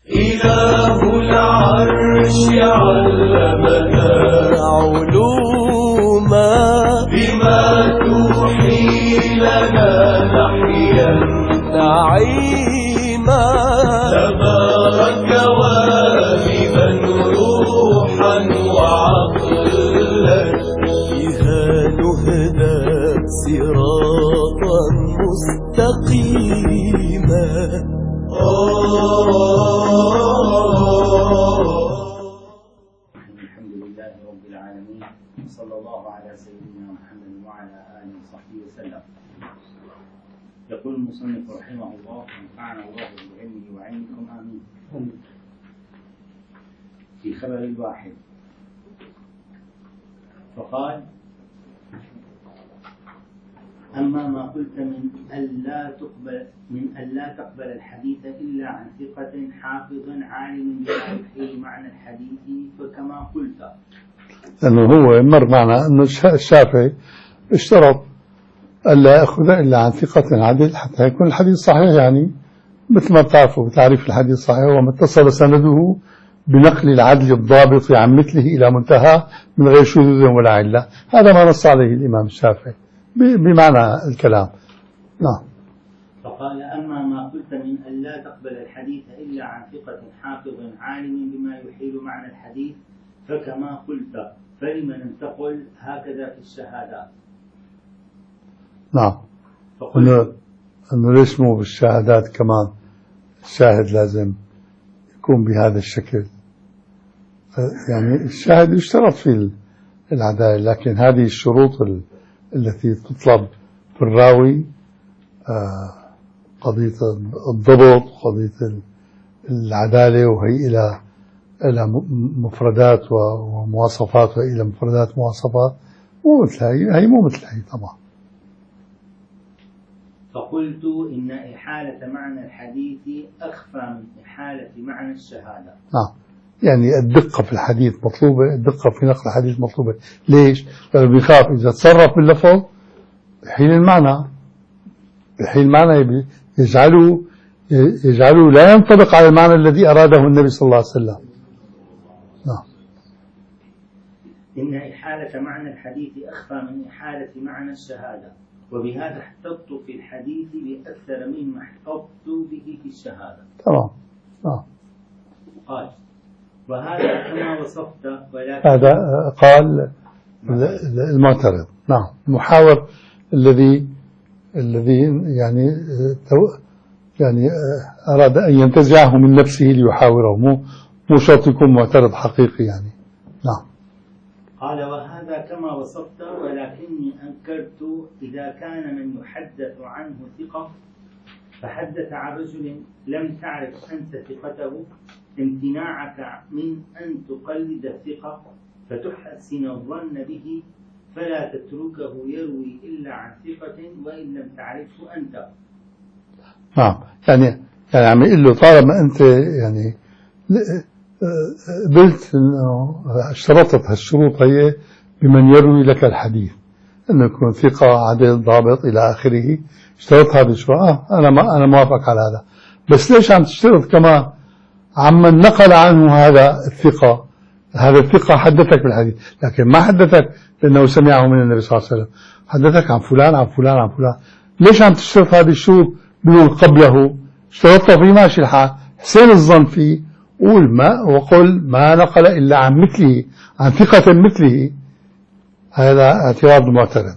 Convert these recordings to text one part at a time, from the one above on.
إله العرش علمنا علوما بما توحي لنا نحيا نعيما تبارك والبا روحا وعقلا بها نهدى صراطا مستقيما. الحمد لله رب العالمين، صلى الله على سيدنا محمد وعلى آله وصحبه وسلم. يقول المصنف رحمه الله: ونفعنا الله بعلمه وعلمكم آمين. في خبر الواحد فقال: أما ما قلت من ألا تقبل الحديث إلا عن ثقة حافظ عالم بما يحيي معنى الحديث فكما قلت. لأنه هو مر معنا أنه الشافعي اشترط ألا يأخذ إلا عن ثقة عدل حتى يكون الحديث صحيح، يعني مثل ما بتعرفوا بتعريف الحديث صحيح وما اتصل سنده بنقل العدل الضابط عن مثله إلى منتهى من غير شذوذ ولا علة. هذا ما نص عليه الإمام الشافعي بمعنى الكلام. نعم. فقال: أما ما قلت من ألا تقبل الحديث إلا عن ثقة حافظ عالم بما يحيل معنى الحديث فكما قلت، فلم لم تقل هكذا في الشهادات؟ نعم. أنه ليش مو بالشهادات كمان الشاهد لازم يكون بهذا الشكل؟ يعني الشاهد يشترط في العدالة، لكن هذه الشروط التي تطلب في الراوي، قضية الضبط، قضية العدالة، وهي إلى مفردات ومواصفات، وإلى مفردات مواصفات، مو مثل هي مو مثل هي طبعا. فقلت إن إحالة معنى الحديث أخفى من إحالة معنى الشهادة. نعم، يعني الدقة في الحديث مطلوبة، الدقة في نقل الحديث مطلوبة. ليش؟ لأنه بيخاف إذا تصرف باللفظ يحيل المعنى، يجعله لا ينطبق على المعنى الذي أراده النبي صلى الله عليه وسلم. نعم. إن إحالة معنى الحديث أخفى من إحالة معنى الشهادة، وبهذا احتطت في الحديث بأكثر مما احتطت به في الشهادة. تمام. قال: وهذا كما وصفت، ولكن هذا قال المعترض. نعم، المحاور الذي يعني أراد أن ينتزعه من نفسه ليحاوره، مو شرط يكون معترض حقيقي يعني. نعم. قال: وهذا كما وصفت، ولكني أنكرت إذا كان من يحدث عنه ثقة فحدث عن رجل لم تعرف أنت ثقته امتناعك من أن تقلد الثقة فتحسن الظن به فلا تتركه يروي إلا عن ثقة وإن لم تعرفه أنت. نعم، يعني عم يقول له طالما أنت يعني قلت إنه اشترطت هالشروط هي بمن يروي لك الحديث، إنه يكون ثقة عدل ضابط إلى آخره، اشترط هذه الشروط. أنا موافق على هذا، بس ليش عم تشترط كمان عمن نقل عنه هذا الثقة حدثك بالحديث، لكن ما حدثك لأنه سمعه من النبي صلى الله عليه وسلم، حدثك عن فلان عن فلان عن فلان. ليش عم تشترط هذه الشروط بدون قبله؟ اشترطها في ماشي الحال، حسين الظن فيه، وقل ما نقل إلا عن مثله، عن ثقة مثله. هذا اعتراض المعترض.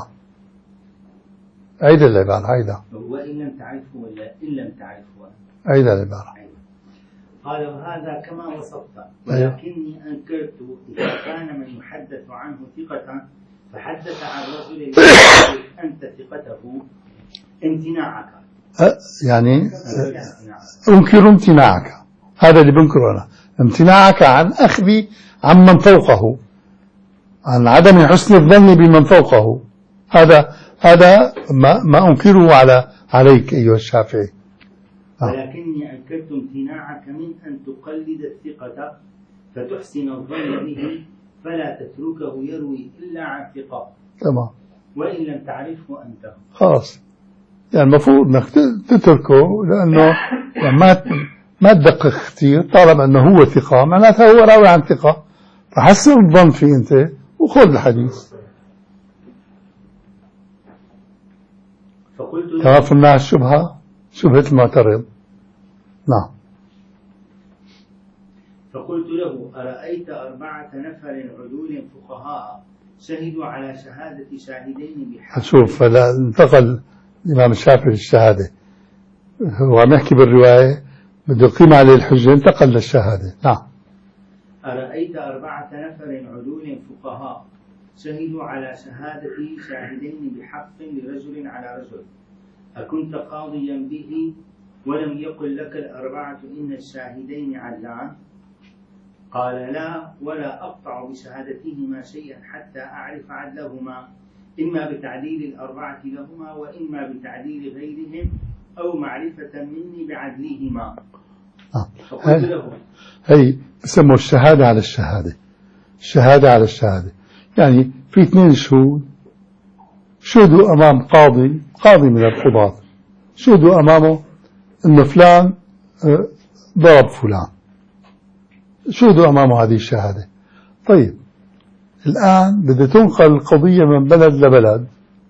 عيد العبارة. وإن لم تعرفه ولا إن لم تعرفه. عيد العبارة. قال: وهذا كما وصفت، ولكني أنكرت إذا كان من يحدث عنه ثقة فحدث عن رجل أنت ثقته امتناعك. يعني أنكر امتناعك، هذا اللي بنكره أنا، امتناعك عن أخذ عمن فوقه، عن عدم حسن الظن بمن فوقه. هذا ما أنكره عليك أيها الشافعي. ولكني أنكرت امتناعك من أن تقلد الثقة فتحسن الظن به فلا تتركه يروي إلا عن ثقة. تمام. وإن لم تعرفه أنت. خلاص، يعني المفروض أنك تتركه، لأنه يعني ما تدقق كثير، طالما أنه هو ثقة معناتها هو راوي عن ثقة، فحسن الظن فيه أنت وخذ الحديث. تعرف مع الشبهة، شبهة المعترض. نعم. فقلت له: أرأيت 4 نفر عدول فقهاء شهدوا على شهادة شاهدين بحق. شوف هلا انتقل الإمام الشافعي للشهادة، هو عم يحكي بالرواية بده يقيم عليه الحجة، انتقل للشهادة. نعم. أرأيت 4 نفر عدول فقهاء شهدوا على شهادة شاهدين بحق لرجل على رجل، أكنت قاضيا به ولم يقل لك 4 إن الشاهدين عدلان؟ قال: لا، ولا أقطع بشهادتهما شيئا حتى أعرف عدلهما، إما بتعديل 4 لهما وإما بتعديل غيرهم أو معرفة مني بعدلهما. فقلت له: هي بسموا الشهادة على الشهادة، الشهادة على الشهادة، يعني في 2 شهود شهدوا أمام قاضي من القضاة، شهدوا أمامه أن فلان ضرب فلان، شهدوا أمامه هذه الشهادة. طيب الآن بدها تنقل القضية من بلد لبلد،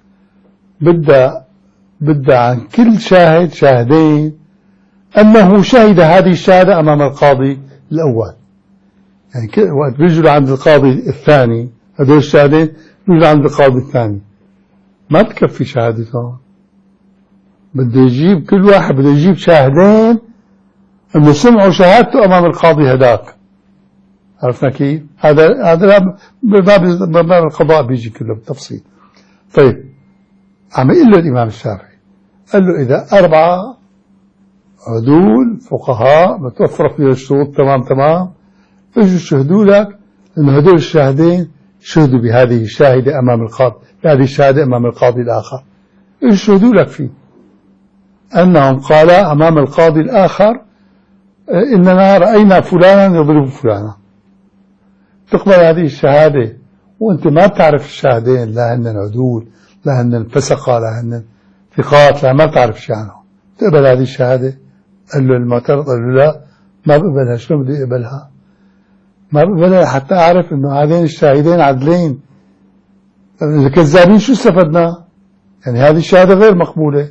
بدها عن كل شاهد شاهدين أنه شهد هذه الشهادة أمام القاضي الأول، يعني وقت بيجوا عند القاضي الثاني هذول الشاهدين بيجوا عند القاضي الثاني ما تكفي شهادتهم، بده يجيب كل واحد بده يجيب شاهدين انه سمعوا شهادته امام القاضي هداك. عرفنا كيف؟ هذا باب القضاء بيجي كله بالتفصيل. طيب عم يقول له الامام الشافعي، قال له اذا 4 عدول فقهاء متوفر فيها الشروط تمام اجوا شهدوا لك انه هدول الشاهدين شهدوا بهذه الشاهدة امام القاضي، بهذه الشهادة امام القاضي الاخر، اجوا شهدوا لك فيه انهم قالا امام القاضي الاخر اننا راينا فلانا يضرب فلانا. تقبل هذه الشهادة وانت ما بتعرف الشاهدين، لا هن عدول لا هن فسقة لا هن ثقات، لا ما بتعرف شيء عنهم، تقبل هذه الشهادة؟ قال له المعترض، قال له لا ما بقبلها. شلون بدي اقبلها؟ ما بقبلها حتى اعرف انه هذين الشاهدين عدلين، اذا كذابين شو استفدنا؟ يعني هذه الشهادة غير مقبولة.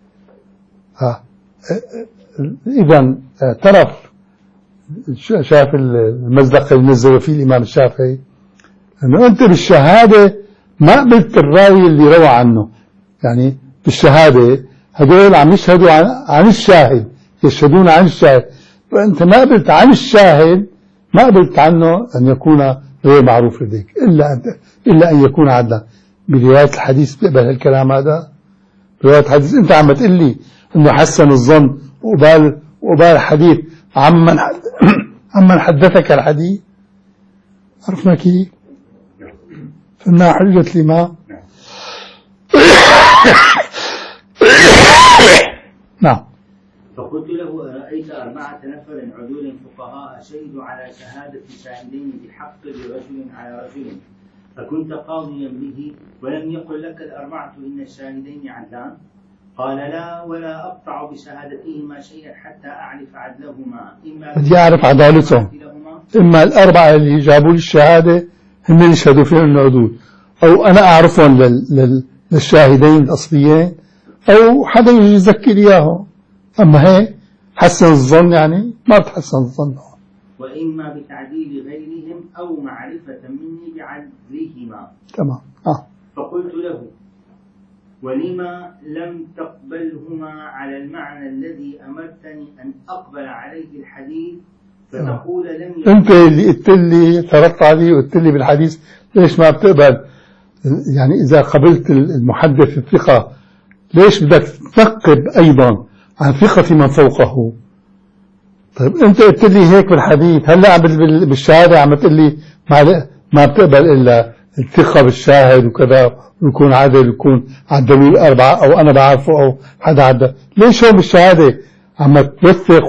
اذا اعترف شاف المزدق اللي نزل فيه الامام الشافعي انه انت بالشهادة ما قبلت الراوي اللي روى عنه، يعني بالشهادة هذول عم يشهدوا عن الشاهد، يشهدون عن الشاهد، فانت ما قبلت عن الشاهد، ما قبلت عنه ان يكون غير معروف لديك الا ان يكون عدلا. برواية الحديث بتقبل هالكلام هذا؟ برواية الحديث انت عم تقول لي انه حسن الظن وقبال الحديث عمن حدثك الحديث. عرفنا كيف؟ فإنها حجة الإمام. نعم. فقلت له: أرأيت 4 نفر عدول فقهاء شهدوا على شهادة شاهدين بحق لرجل على رجل، فكنت قاضيا به ولم يقل لك 4 إن الشاهدين عدلان؟ قال: لا، ولا أقطع بشهادتهما شيئا حتى أعرف عدلهما، إما بدي أعرف عدالتهم، إما 4 اللي جابوا لي الشهادة هم يشهدوا فيهم إنه عدول، أو أنا أعرفهم للشاهدين الأصليين، أو حدا يجي يذكر إياهم. أما هي حسن الظن يعني ما بتحسن الظن، وإما بتعديل غيرهم أو معرفة مني بعدلهما. تمام. فقلت له: ولما لم تقبلهما على المعنى الذي أمرتني أن أقبل عليه الحديث فتقول لم يقبل؟ أنت اللي قلت لي فرضت علي وقلت لي بالحديث ليش ما بتقبل؟ يعني إذا قبلت المحدث الثقة ليش بدك تنقب أيضا عن ثقة من فوقه؟ طيب أنت قلت لي هيك بالحديث، هلأ بالشهادة عم تقول لي ما بتقبل إلا الثقة بالشاهد وكذا، ويكون عادل، يكون عدلوا 4 أو أنا بعرفه أو حدا عدل. ليش هو بالشهادة عم توثق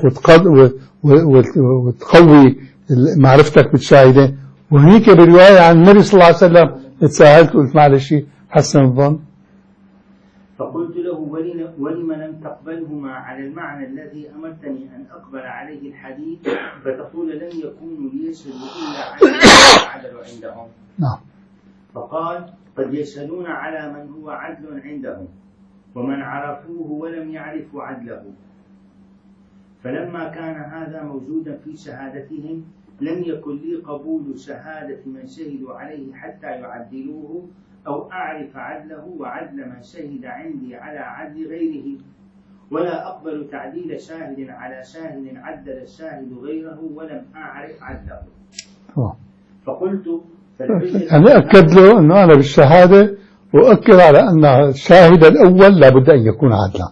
وتقوي معرفتك بالشاهدين، وهنيك برواية عن النبي صلى الله عليه وسلم تساهلت وقلت معلش حسن الظن؟ فقلت له: ولم لم تقبلهما على المعنى الذي أمرتني أن أقبل عليه الحديث، فتقول لن يكونوا ليشهدوا إلا على من عدل عندهم. نعم. فقال قد يشهدون على من هو عدل عندهم ومن عرفوه ولم يعرفوا عدله. فلما كان هذا موجودا في شهادتهم لم يكن لي قبول شهادة من شهدوا عليه حتى يعدلوه أو أعرف عدله وعدل من شهد عندي على عدل غيره، ولا أقبل تعديل شاهد على شاهد عدل الشاهد غيره ولم أعرف عدله. فقلت يعني أكد له أنه أنا بالشهادة وأكد على أن الشاهد الأول لابد أن يكون عدلا.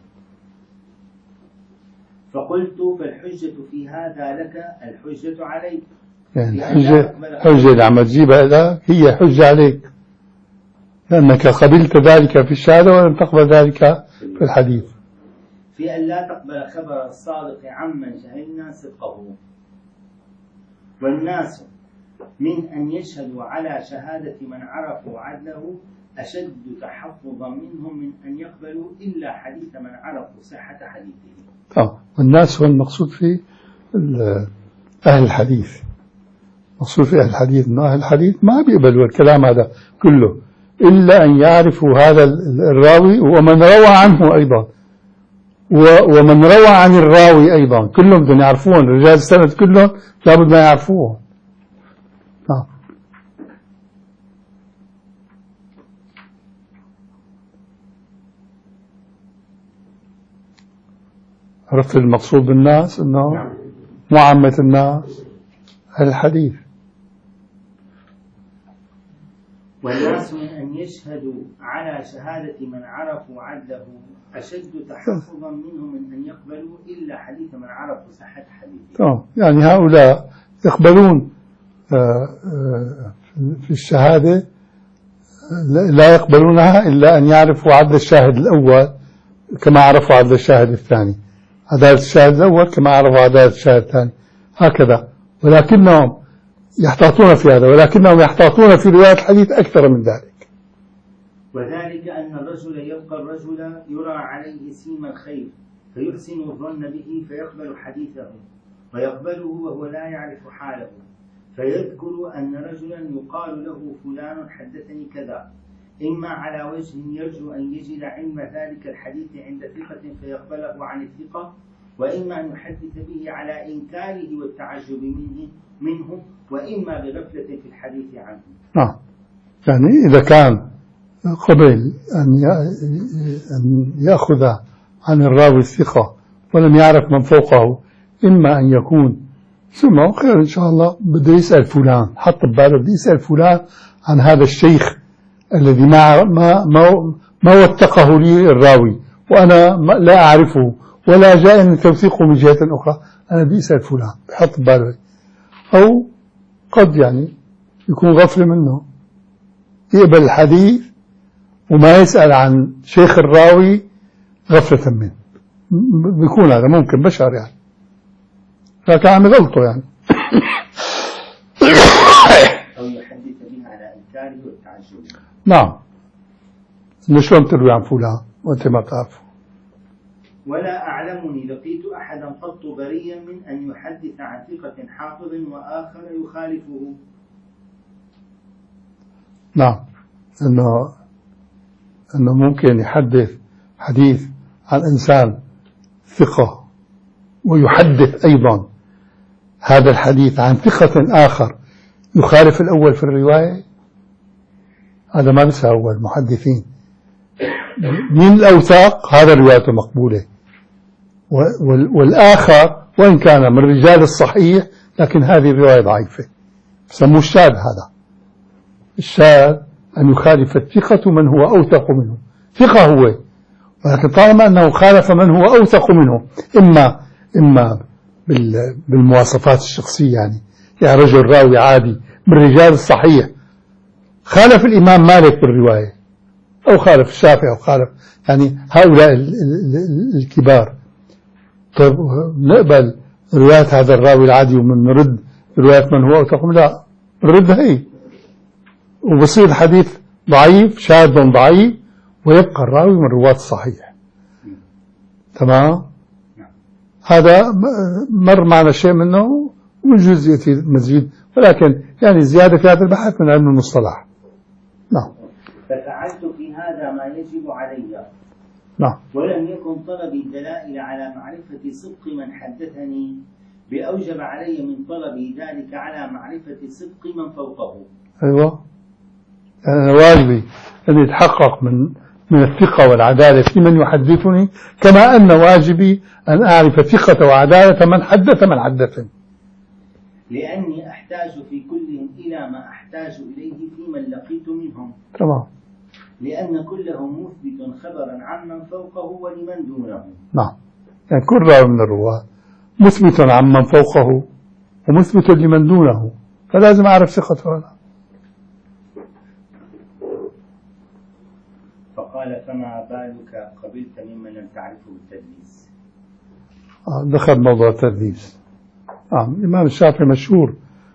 فقلت فالحجة في هذا لك الحجة عليك. يعني الحجة اللي عم تجيبها لك هي حجة عليك، لأنك قبلت ذلك في الشهادة ولم تقبل ذلك في الحديث. في أن لا تقبل خبر الصادق عمن جهلنا صدقه. والناس من أن يشهدوا على شهادة من عرفوا عدله أشد تحفظا منهم من أن يقبلوا إلا حديث من عرفوا صحة حديثه. والناس هو المقصود في أهل الحديث. مقصود في أهل الحديث أن أهل الحديث ما بيقبلوا الكلام هذا كله إلا أن يعرفوا هذا الراوي ومن روى عنه أيضا، ومن روى عن الراوي أيضا، كلهم بدهم يعرفوهم. رجال السند كلهم لابد ما يعرفوهم. عرفت المقصود بالناس أنه معامة الناس أهل الحديث. والناس من أن يشهدوا على شهادة من عرفوا عدله أشد تحفظا منهم من أن يقبلوا إلا حديث من عرفوا صحة حديثه. يعني هؤلاء يقبلون في الشهادة لا يقبلونها إلا أن يعرفوا عدل الشاهد الأول كما عرفوا عدل الشاهد الثاني، عدالة الشاهد الأول كما عرفوا عدالة الشاهد الثاني، هكذا. ولكنهم يحتاطون في هذا، ولكنهم يحتاطون في رواية الحديث أكثر من ذلك. وذلك أن الرجل يلقى الرجل يرى عليه سيم الخير فيحسن الظن به فيقبل حديثه، ويقبله وهو لا يعرف حاله، فيذكر أن رجلا يقال له فلان حدثني كذا، إما على وجه يرجو أن يجد علم ذلك الحديث عند ثقة فيقبله عن الثقة، وإما أن يحدث به على إنكاره والتعجب منه، وإما بغفلة في الحديث عنه. يعني إذا كان قبل أن يأخذ عن الراوي الثقة ولم يعرف من فوقه، إما أن يكون سمعه خير إن شاء الله بده يسأل فلان، حط بباله بده يسأل فلان عن هذا الشيخ الذي ما وثقه لي الراوي وأنا لا أعرفه ولا جاءني توثيقه من جهة أخرى، أنا بدي أسأل فلان، بحط بباله. أو قد يعني يكون غفل منه، يقبل الحديث وما يسأل عن شيخ الراوي غفلة منه، بيكون هذا ممكن بشر يعني، لكن عم غلطه يعني. أو يحدث بها على إنكاره والتعجب. نعم، شلون تروي عن فلان وأنت ما تعرفه؟ ولا أعلمني لقيت أحدا قط بريا من أن يحدث عن ثقة حافظ وآخر يخالفه. نعم، أنه ممكن يحدث حديث عن إنسان ثقة ويحدث أيضا هذا الحديث عن ثقة آخر يخالف الأول في الرواية. هذا ما بيساوي المحدثين، من الأوثاق هذا روايته مقبولة، والآخر وإن كان من رجال الصحيح لكن هذه الرواية ضعيفة، سموه الشاذ. هذا الشاذ أن يخالف الثقة من هو أوثق منه، ثقة هو ولكن طالما أنه خالف من هو أوثق منه، إما بالمواصفات الشخصية، يعني رجل راوي عادي من رجال الصحيح خالف الإمام مالك بالرواية، أو خالف الشافعي، أو خالف يعني هؤلاء الكبار. طيب نقبل رواية هذا الراوي العادي ومن نرد رواية من هو أوثق منه؟ لا، نرد هي، وبصير الحديث ضعيف، شاذ ضعيف، ويبقى الراوي من رواة الصحيح. تمام. هذا مر معنا شيء منه ويجوز يأتي مزيد، ولكن يعني زيادة في هذا البحث من علم المصطلح. نعم. ففعلت في هذا ما يجب علي. نعم. ولم يكن طلبي الدلائل على معرفة صدق من حدثني بأوجب علي من طلبي ذلك على معرفة صدق من فوقه. أيوة، أنا واجبي أن يتحقق من الثقة والعدالة في من يحدثني، كما أن واجبي أن أعرف ثقة وعدالة من حدثني، لأني أحتاج في كلهم إلى ما أحتاج إليه في من لقيت منهم. تمام. لأن كلهم مثبت خبرا عمن فوقه ولمن دونه. نعم، يعني كل راوي من الرواة مثبت عمن فوقه ومثبت لمن دونه، فلازم أعرف ثقته ولا. فقال: فما بالك قبلت ممن لم تعرفه التدليس؟ دخل موضوع التدليس. الإمام الشافعي مشهور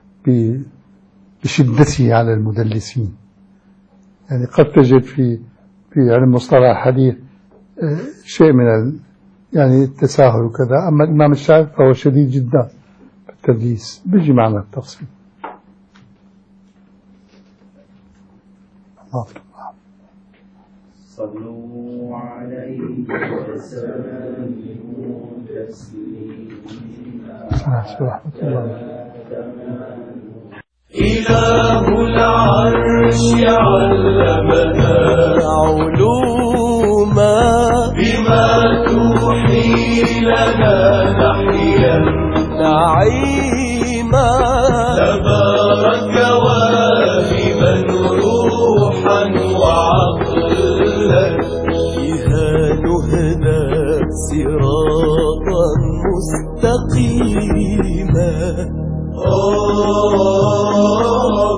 بشدته على المدلسين، يعني قد تجد في علم مصطلح الحديث شيء من يعني التساهل وكذا، أما الإمام الشافعي فهو شديد جدا في التدليس، بيجي معنا التفصيل. صلوا عليه وسلموا تسليما. إله العرش علمنا علوما بما توحي لنا نحيا نعيما. تبارك واهبا روحا وعقلا بها نهدى صراطا مستقيما.